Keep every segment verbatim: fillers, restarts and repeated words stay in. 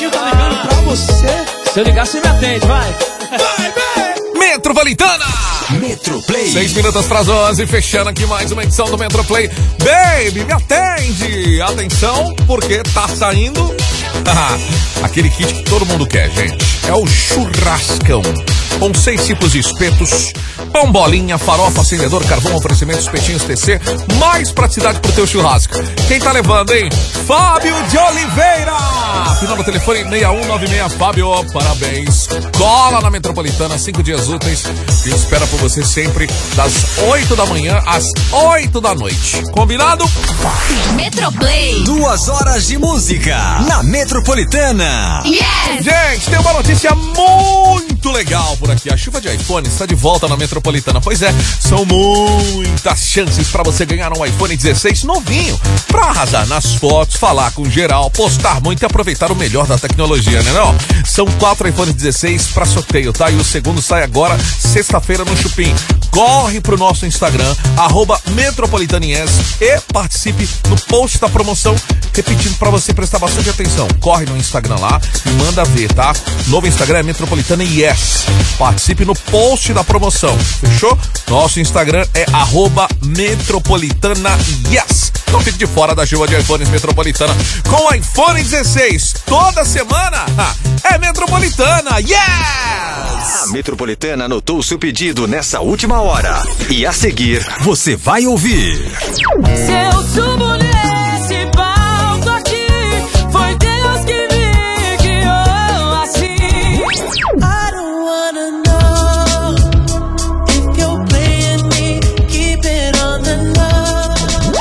tio tá ligando pra você. Se eu ligar, você me atende, vai. Vai, vai. Metropolitana. Metroplay. Seis minutos para as onze, fechando aqui mais uma edição do Metroplay. Baby, me atende. Atenção, porque tá saindo aquele kit que todo mundo quer, gente. É o churrascão. Com seis tipos de espetos, pão bolinha, farofa, acendedor, carvão, oferecimento, espetinhos T C, mais praticidade pro teu churrasco. Quem tá levando, hein? Fábio de Oliveira! Final do telefone seis um nove seis, Fábio, parabéns. Cola na Metropolitana, cinco dias úteis, que espera por você sempre das oito da manhã às oito da noite. Combinado? Metroplay. Duas horas de música na Metropolitana. Yes! Gente, tem uma notícia muito legal por aqui. A chuva de iPhone está de volta na Metropolitana. Pois é, são muitas chances para você ganhar um iPhone dezesseis novinho, para arrasar nas fotos, falar com geral, postar muito e aproveitar o melhor da tecnologia, né não? São quatro iPhones dezesseis para sorteio, tá? E o segundo sai agora, sexta-feira, no Chupim. Corre pro nosso Instagram, arroba Metropolitanies, e participe no post da promoção. Repetindo para você prestar bastante atenção. Corre no Instagram lá e manda ver, tá? Novo Instagram é Metropolitana Yes. Participe no post da promoção, fechou? Nosso Instagram é arroba Metropolitana Yes. Não fique de fora da chuva de iPhones Metropolitana. Com o iPhone dezesseis, toda semana, é Metropolitana Yes! A Metropolitana anotou o seu pedido nessa última hora. E a seguir, você vai ouvir. Se eu subo nesse palco aqui, foi Deus que me guiou assim. I don't wanna know if you're playing me, keep it on the low.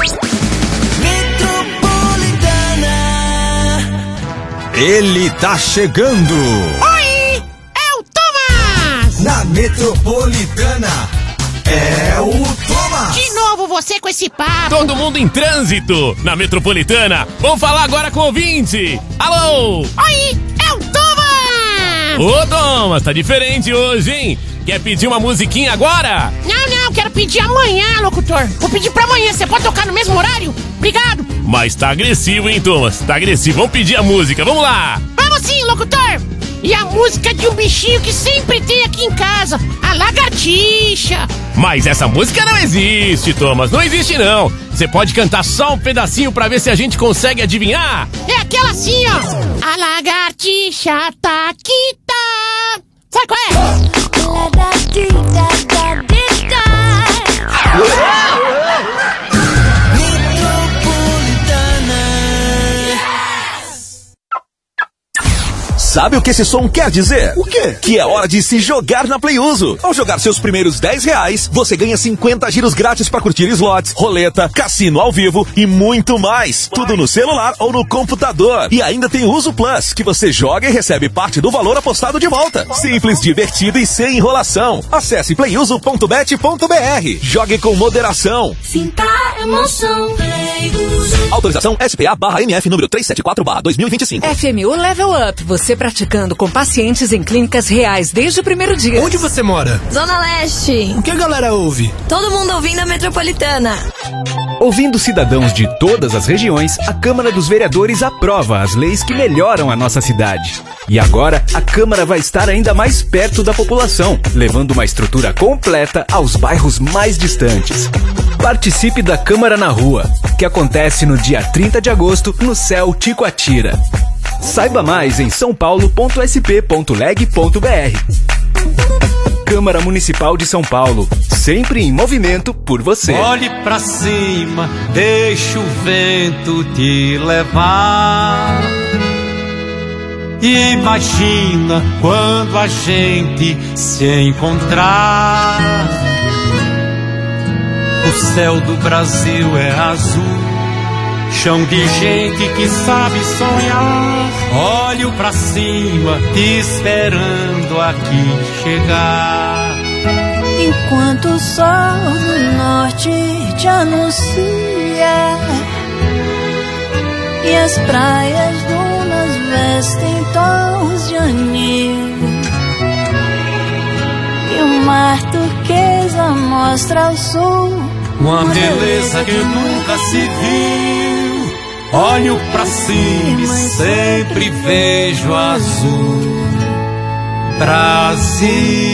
Metropolitana. Ele tá chegando. Oi, é o Thomas. Na Metropolitana. É o Thomas! De novo você com esse papo! Todo mundo em trânsito na Metropolitana. Vamos falar agora com o ouvinte. Alô! Oi, é o Thomas! Ô, Thomas, tá diferente hoje, hein? Quer pedir uma musiquinha agora? Não, não, quero pedir amanhã, locutor. Vou pedir pra amanhã, você pode tocar no mesmo horário? Obrigado! Mas tá agressivo, hein, Thomas? Tá agressivo. Vamos pedir a música, vamos lá! Vamos sim, locutor! E a música de um bichinho que sempre tem aqui em casa, a lagartixa. Mas essa música não existe, Thomas, não existe não. Você pode cantar só um pedacinho pra ver se a gente consegue adivinhar? É aquela assim, ó. A lagartixa tá aqui, tá. Sabe qual é? Lagartixa tá aqui, tá. Sabe o que esse som quer dizer? O quê? Que é hora de se jogar na Playuso. Ao jogar seus primeiros dez reais, você ganha cinquenta giros grátis para curtir slots, roleta, cassino ao vivo e muito mais. Tudo no celular ou no computador. E ainda tem Uso Plus, que você joga e recebe parte do valor apostado de volta. Simples, divertido e sem enrolação. Acesse playuso ponto bet ponto br. Jogue com moderação. Sinta a emoção. Playuso. Autorização S P A barra M F número trezentos e setenta e quatro barra dois mil e vinte e cinco. F M U Level Up. Você praticando com pacientes em clínicas reais desde o primeiro dia. Onde você mora? Zona Leste. O que a galera ouve? Todo mundo ouvindo a Metropolitana. Ouvindo cidadãos de todas as regiões, a Câmara dos Vereadores aprova as leis que melhoram a nossa cidade. E agora, a Câmara vai estar ainda mais perto da população, levando uma estrutura completa aos bairros mais distantes. Participe da Câmara na Rua, que acontece no dia trinta de agosto, no Céu Ticoatira. Saiba mais em são paulo ponto s p ponto leg ponto b r. Câmara Municipal de São Paulo, sempre em movimento por você. Olhe pra cima, deixa o vento te levar. E imagina quando a gente se encontrar. O céu do Brasil é azul, chão de gente que sabe sonhar. Olho pra cima, te esperando aqui chegar. Enquanto o sol do norte te anuncia e as praias dunas vestem tons de anil, e o mar turquesa mostra ao sul uma beleza que nunca se viu. Olho pra cima e sempre vejo azul. Brasil.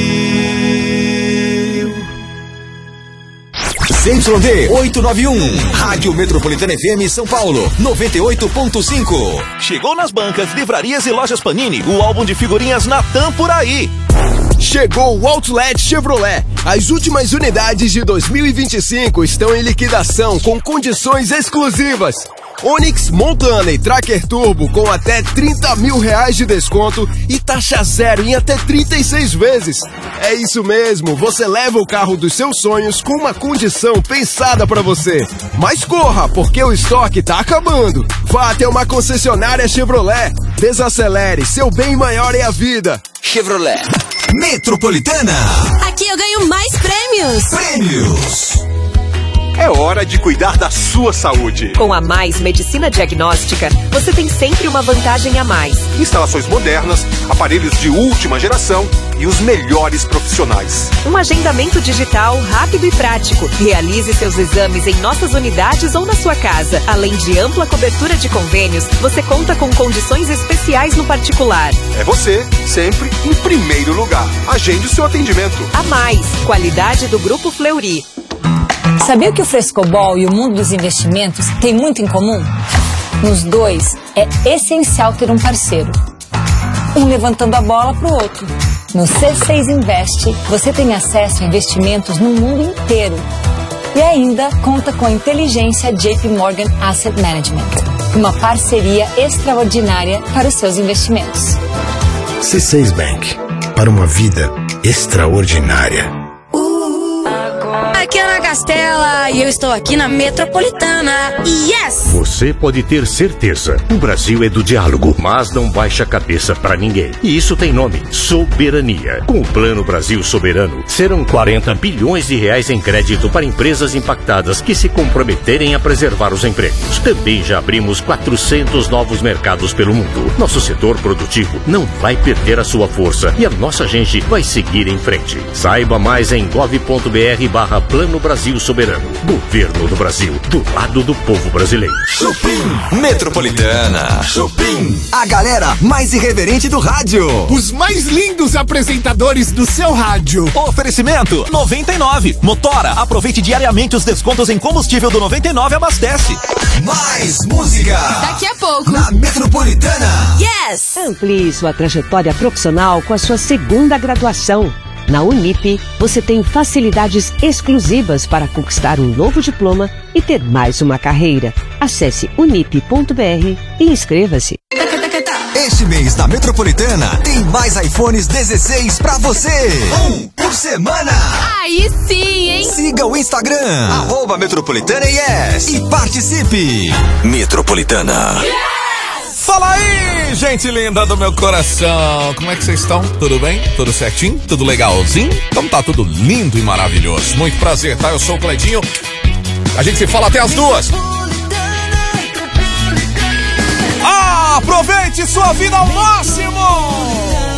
Z Y D oitocentos e noventa e um, Rádio Metropolitana F M São Paulo, noventa e oito ponto cinco. Chegou nas bancas, livrarias e lojas Panini, o álbum de figurinhas Natan por aí. Chegou o Outlet Chevrolet. As últimas unidades de dois mil e vinte e cinco estão em liquidação com condições exclusivas. Onix Montana e Tracker Turbo com até trinta mil reais de desconto e taxa zero em até trinta e seis vezes. É isso mesmo, você leva o carro dos seus sonhos com uma condição pensada pra você. Mas corra, porque o estoque tá acabando. Vá até uma concessionária Chevrolet. Desacelere, seu bem maior é a vida. Chevrolet. Metropolitana. Aqui eu ganho mais prêmios. Prêmios. É hora de cuidar da sua saúde. Com a Mais Medicina Diagnóstica, você tem sempre uma vantagem a mais. Instalações modernas, aparelhos de última geração e os melhores profissionais. Um agendamento digital rápido e prático. Realize seus exames em nossas unidades ou na sua casa. Além de ampla cobertura de convênios, você conta com condições especiais no particular. É você, sempre em primeiro lugar. Agende o seu atendimento. A Mais, qualidade do Grupo Fleury. Sabia que o Frescobol e o mundo dos investimentos têm muito em comum? Nos dois, é essencial ter um parceiro. Um levantando a bola para o outro. No C seis Invest, você tem acesso a investimentos no mundo inteiro. E ainda conta com a inteligência J P Morgan Asset Management. Uma parceria extraordinária para os seus investimentos. C seis Bank. Para uma vida extraordinária. Aqui é Ana Castela e eu estou aqui na Metropolitana. Yes! Você pode ter certeza, o Brasil é do diálogo, mas não baixa a cabeça pra ninguém. E isso tem nome, soberania. Com o Plano Brasil Soberano, serão quarenta bilhões de reais em crédito para empresas impactadas que se comprometerem a preservar os empregos. Também já abrimos quatrocentos novos mercados pelo mundo. Nosso setor produtivo não vai perder a sua força e a nossa gente vai seguir em frente. Saiba mais em gov.br barra Plano Brasil Soberano. Governo do Brasil, do lado do povo brasileiro. Chupim Metropolitana. Chupim, a galera mais irreverente do rádio. Os mais lindos apresentadores do seu rádio. Oferecimento noventa e nove. Motora, aproveite diariamente os descontos em combustível do noventa e nove abastece. Mais música. Daqui a pouco. Na Metropolitana. Yes! Amplie sua trajetória profissional com a sua segunda graduação. Na Unip, você tem facilidades exclusivas para conquistar um novo diploma e ter mais uma carreira. Acesse unip ponto br e inscreva-se. Este mês na Metropolitana tem mais iPhones dezesseis pra você. Um por semana. Aí sim, hein? Siga o Instagram, arroba Metropolitana Yes, e participe. Metropolitana. Fala aí, gente linda do meu coração. Como é que vocês estão? Tudo bem? Tudo certinho? Tudo legalzinho? Então tá tudo lindo e maravilhoso. Muito prazer, tá? Eu sou o Cledinho. A gente se fala até as duas. Ah, aproveite sua vida ao máximo!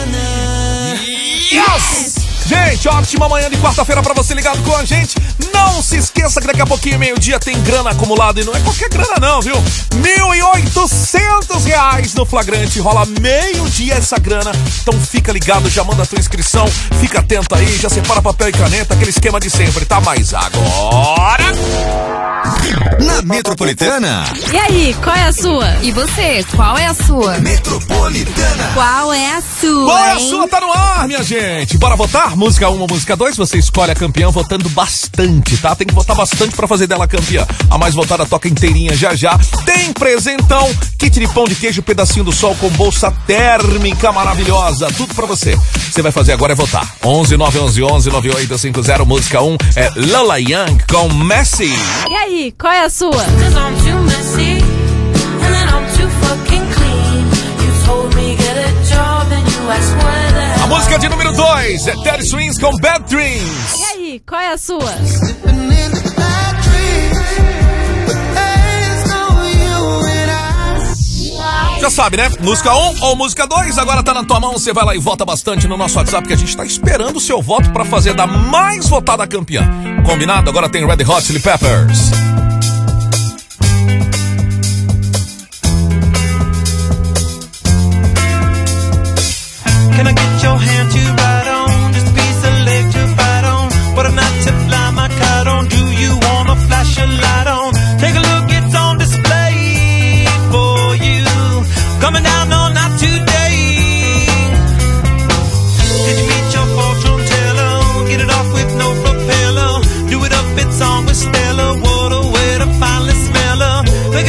Yes! Gente, ótima manhã de quarta-feira pra você ligado com a gente. Não se esqueça que daqui a pouquinho, meio-dia, tem grana acumulada. E não é qualquer grana não, viu? mil e oitocentos reais no flagrante. Rola meio-dia essa grana. Então fica ligado, já manda a tua inscrição. Fica atento aí, já separa papel e caneta. Aquele esquema de sempre, tá? Mas agora... Na Metropolitana. E aí, qual é a sua? E você, qual é a sua? Metropolitana. Qual é a sua, Qual é a hein? sua? Tá no ar, minha gente. Bora votar? Música um ou música dois? Você escolhe a campeã votando bastante, tá? Tem que votar bastante pra fazer dela campeã. A mais votada toca inteirinha já já. Tem presentão, kit de pão de queijo, pedacinho do sol com bolsa térmica maravilhosa. Tudo pra você. Você vai fazer agora é votar. onze nove onze onze nove oito cinco zero. Música um é Lola Young com Messi. E aí, qual é a sua? A música de número dois é Teddy Swims com Bad Dreams. E aí, qual é a sua? Já sabe, né? Música um ou música dois, agora tá na tua mão. Você vai lá e vota bastante no nosso WhatsApp, que a gente tá esperando o seu voto pra fazer da mais votada campeã. Combinado? Agora tem Red Hot Chili Peppers.